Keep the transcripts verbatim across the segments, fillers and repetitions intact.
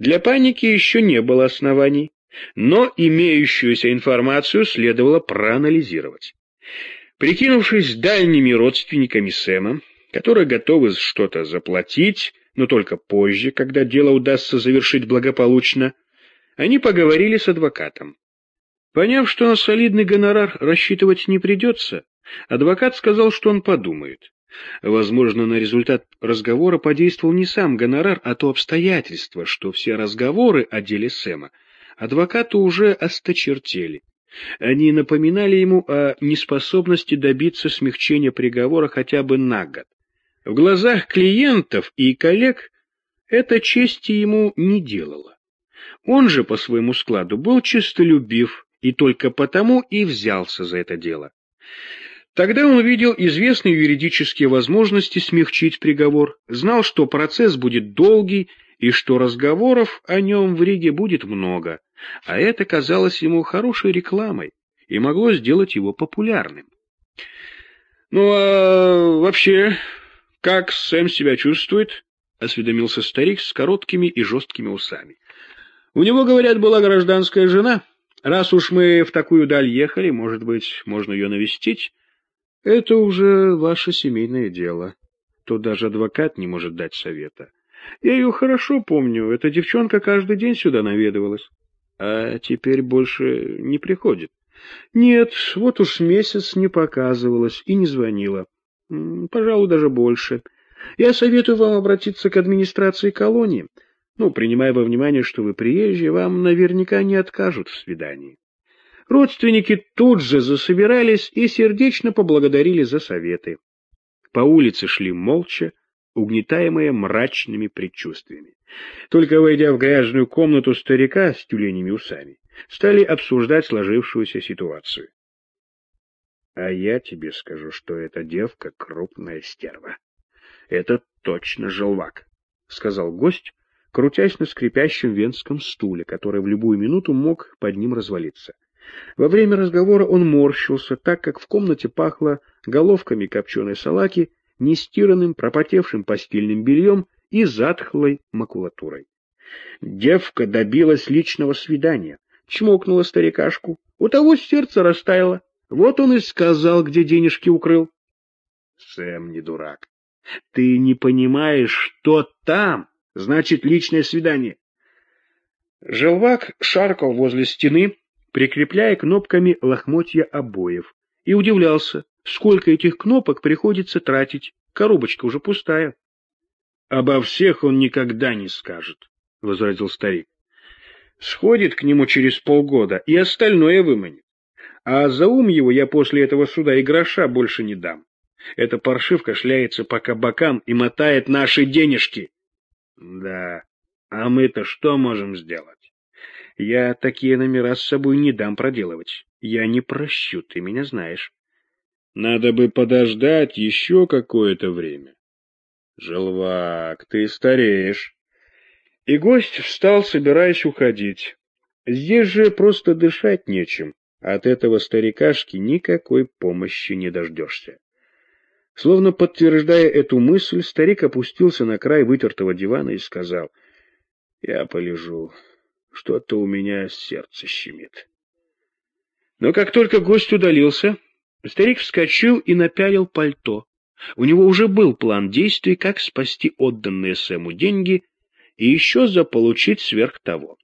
Для паники еще не было оснований, но имеющуюся информацию следовало проанализировать. Прикинувшись дальними родственниками Сэма, которые готовы что-то заплатить, но только позже, когда дело удастся завершить благополучно, они поговорили с адвокатом. Поняв, что на солидный гонорар рассчитывать не придется, адвокат сказал, что он подумает. Возможно, на результат разговора подействовал не сам гонорар, а то обстоятельство, что все разговоры о деле Сэма адвокату уже осточертели. Они напоминали ему о неспособности добиться смягчения приговора хотя бы на год. В глазах клиентов и коллег это чести ему не делало. Он же по своему складу был честолюбив и только потому и взялся за это дело. Тогда он видел известные юридические возможности смягчить приговор, знал, что процесс будет долгий и что разговоров о нем в Риге будет много, а это казалось ему хорошей рекламой и могло сделать его популярным. «Ну а вообще, как Сэм себя чувствует?» — осведомился старик с короткими и жесткими усами. «У него, говорят, была гражданская жена. Раз уж мы в такую даль ехали, может быть, можно ее навестить?» «Это уже ваше семейное дело. Тут даже адвокат не может дать совета. Я ее хорошо помню, эта девчонка каждый день сюда наведывалась. А теперь больше не приходит. Нет, вот уж месяц не показывалась и не звонила. Пожалуй, даже больше. Я советую вам обратиться к администрации колонии. Ну, принимая во внимание, что вы приезжие, вам наверняка не откажут в свидании». Родственники тут же засобирались и сердечно поблагодарили за советы. По улице шли молча, угнетаемые мрачными предчувствиями. Только войдя в грязную комнату старика с тюленями усами, стали обсуждать сложившуюся ситуацию. — А я тебе скажу, что эта девка — крупная стерва. — Это точно желвак, — сказал гость, крутясь на скрипящем венском стуле, который в любую минуту мог под ним развалиться. Во время разговора он морщился, так как в комнате пахло головками копченой салаки, нестиранным, пропотевшим постельным бельем и затхлой макулатурой. Девка добилась личного свидания, чмокнула старикашку. У того сердце растаяло. Вот он и сказал, где денежки укрыл. Сэм не дурак. Ты не понимаешь, что там значит личное свидание. Желвак шаркал возле стены, прикрепляя кнопками лохмотья обоев, и удивлялся, сколько этих кнопок приходится тратить, коробочка уже пустая. — Обо всех он никогда не скажет, — возразил старик. — Сходит к нему через полгода и остальное выманит. А за ум его я после этого суда и гроша больше не дам. Эта паршивка шляется по кабакам и мотает наши денежки. — Да, а мы-то что можем сделать? Я такие номера с собой не дам проделывать. Я не прощу, ты меня знаешь. Надо бы подождать еще какое-то время. Желвак, ты стареешь. И гость встал, собираясь уходить. Здесь же просто дышать нечем. От этого старикашки никакой помощи не дождешься. Словно подтверждая эту мысль, старик опустился на край вытертого дивана и сказал: «Я полежу. Что-то у меня сердце щемит». Но как только гость удалился, старик вскочил и напялил пальто. У него уже был план действий, как спасти отданные Сэму деньги и еще заполучить сверх того.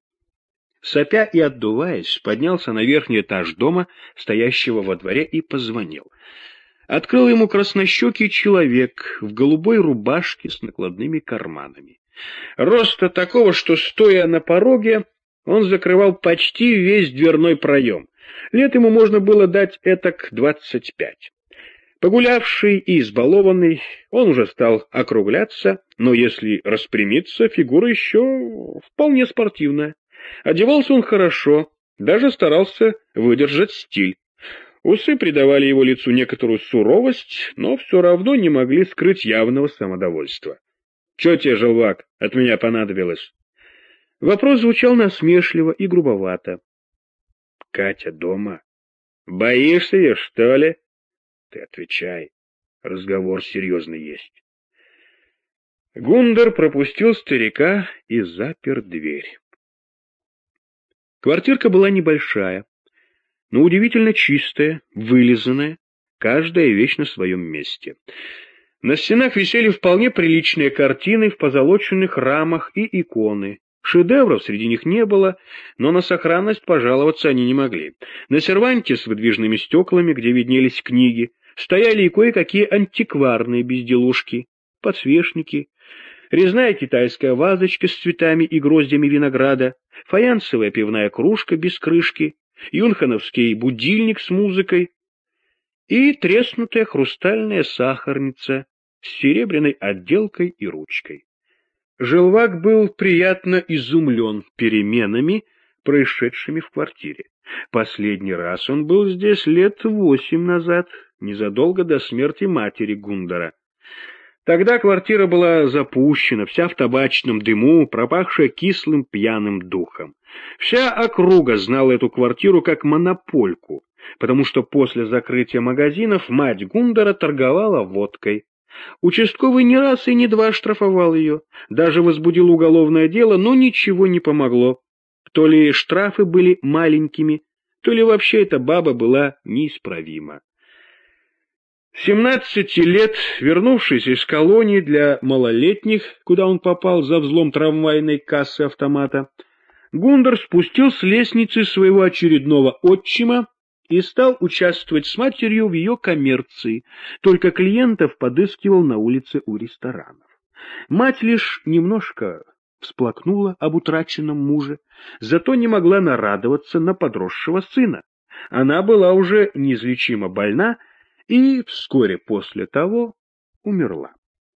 Сопя и отдуваясь, поднялся на верхний этаж дома, стоящего во дворе, и позвонил. Открыл ему краснощекий человек в голубой рубашке с накладными карманами. Роста такого, что, стоя на пороге, он закрывал почти весь дверной проем. Лет ему можно было дать этак двадцать пять. Погулявший и избалованный, он уже стал округляться, но если распрямиться, фигура еще вполне спортивная. Одевался он хорошо, даже старался выдержать стиль. Усы придавали его лицу некоторую суровость, но все равно не могли скрыть явного самодовольства. — Че тебе, желвак, от меня понадобилось? Вопрос звучал насмешливо и грубовато. — Катя дома? Боишься ее, что ли? — Ты отвечай, разговор серьезный есть. Гундер пропустил старика и запер дверь. Квартирка была небольшая, но удивительно чистая, вылизанная, каждая вещь на своем месте. На стенах висели вполне приличные картины в позолоченных рамах и иконы. Шедевров среди них не было, но на сохранность пожаловаться они не могли. На серванте с выдвижными стеклами, где виднелись книги, стояли и кое-какие антикварные безделушки, подсвечники, резная китайская вазочка с цветами и гроздями винограда, фаянсовая пивная кружка без крышки, юнхановский будильник с музыкой и треснутая хрустальная сахарница с серебряной отделкой и ручкой. Желвак был приятно изумлен переменами, происшедшими в квартире. Последний раз он был здесь лет восемь назад, незадолго до смерти матери Гундера. Тогда квартира была запущена, вся в табачном дыму, пропахшая кислым пьяным духом. Вся округа знала эту квартиру как монопольку, потому что после закрытия магазинов мать Гундера торговала водкой. Участковый не раз и не два штрафовал ее, даже возбудил уголовное дело, но ничего не помогло. То ли штрафы были маленькими, то ли вообще эта баба была неисправима. Семнадцати лет, вернувшись из колонии для малолетних, куда он попал за взлом трамвайной кассы автомата, Гундер спустил с лестницы своего очередного отчима и стал участвовать с матерью в ее коммерции, только клиентов подыскивал на улице у ресторанов. Мать лишь немножко всплакнула об утраченном муже, зато не могла нарадоваться на подросшего сына. Она была уже неизлечимо больна и вскоре после того умерла.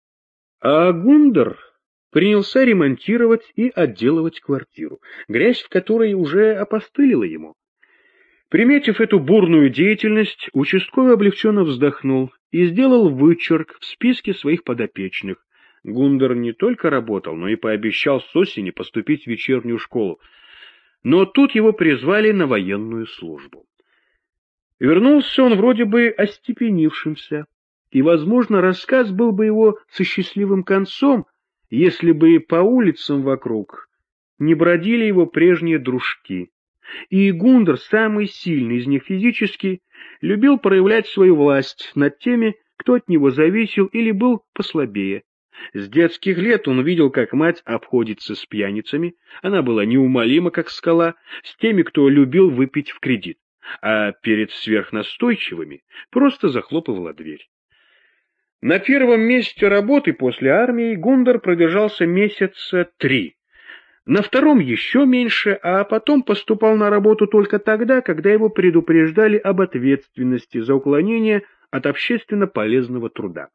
А Гундер принялся ремонтировать и отделывать квартиру, грязь в которой уже опостылила ему. Приметив эту бурную деятельность, участковый облегченно вздохнул и сделал вычерк в списке своих подопечных. Гундер не только работал, но и пообещал с осени поступить в вечернюю школу. Но тут его призвали на военную службу. Вернулся он вроде бы остепенившимся, и, возможно, рассказ был бы его со счастливым концом, если бы по улицам вокруг не бродили его прежние дружки. И Гундер, самый сильный из них физически, любил проявлять свою власть над теми, кто от него зависел или был послабее. С детских лет он видел, как мать обходится с пьяницами, она была неумолима, как скала, с теми, кто любил выпить в кредит, а перед сверхнастойчивыми просто захлопывала дверь. На первом месте работы после армии Гундер продержался месяца три. На втором еще меньше, а потом поступал на работу только тогда, когда его предупреждали об ответственности за уклонение от общественно полезного труда.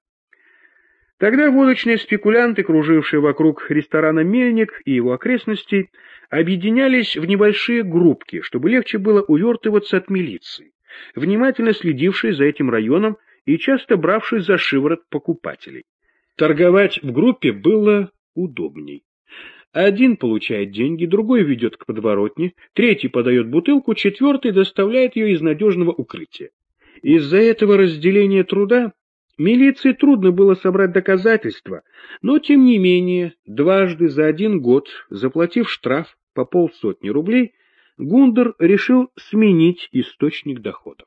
Тогда водочные спекулянты, кружившие вокруг ресторана «Мельник» и его окрестностей, объединялись в небольшие группки, чтобы легче было увертываться от милиции, внимательно следившей за этим районом и часто бравшей за шиворот покупателей. Торговать в группе было удобней. Один получает деньги, другой ведет к подворотне, третий подает бутылку, четвертый доставляет ее из надежного укрытия. Из-за этого разделения труда милиции трудно было собрать доказательства, но, тем не менее, дважды за один год, заплатив штраф по полсотни рублей, Гундер решил сменить источник доходов.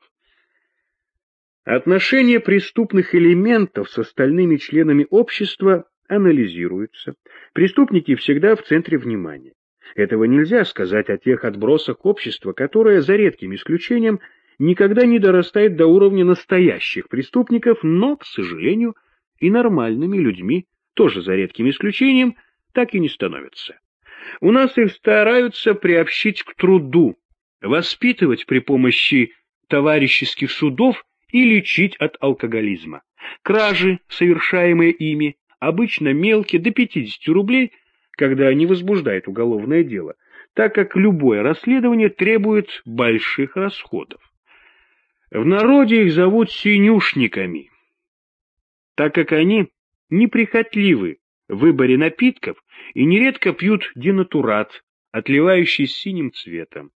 Отношения преступных элементов с остальными членами общества анализируются. Преступники всегда в центре внимания. Этого нельзя сказать о тех отбросах общества, которые, за редким исключением, никогда не дорастают до уровня настоящих преступников, но, к сожалению, и нормальными людьми, тоже за редким исключением, так и не становятся. У нас их стараются приобщить к труду, воспитывать при помощи товарищеских судов и лечить от алкоголизма. Кражи, совершаемые ими, обычно мелкие, до пятидесяти рублей, когда не возбуждает уголовное дело, так как любое расследование требует больших расходов. В народе их зовут синюшниками, так как они неприхотливы в выборе напитков и нередко пьют денатурат, отливающий синим цветом.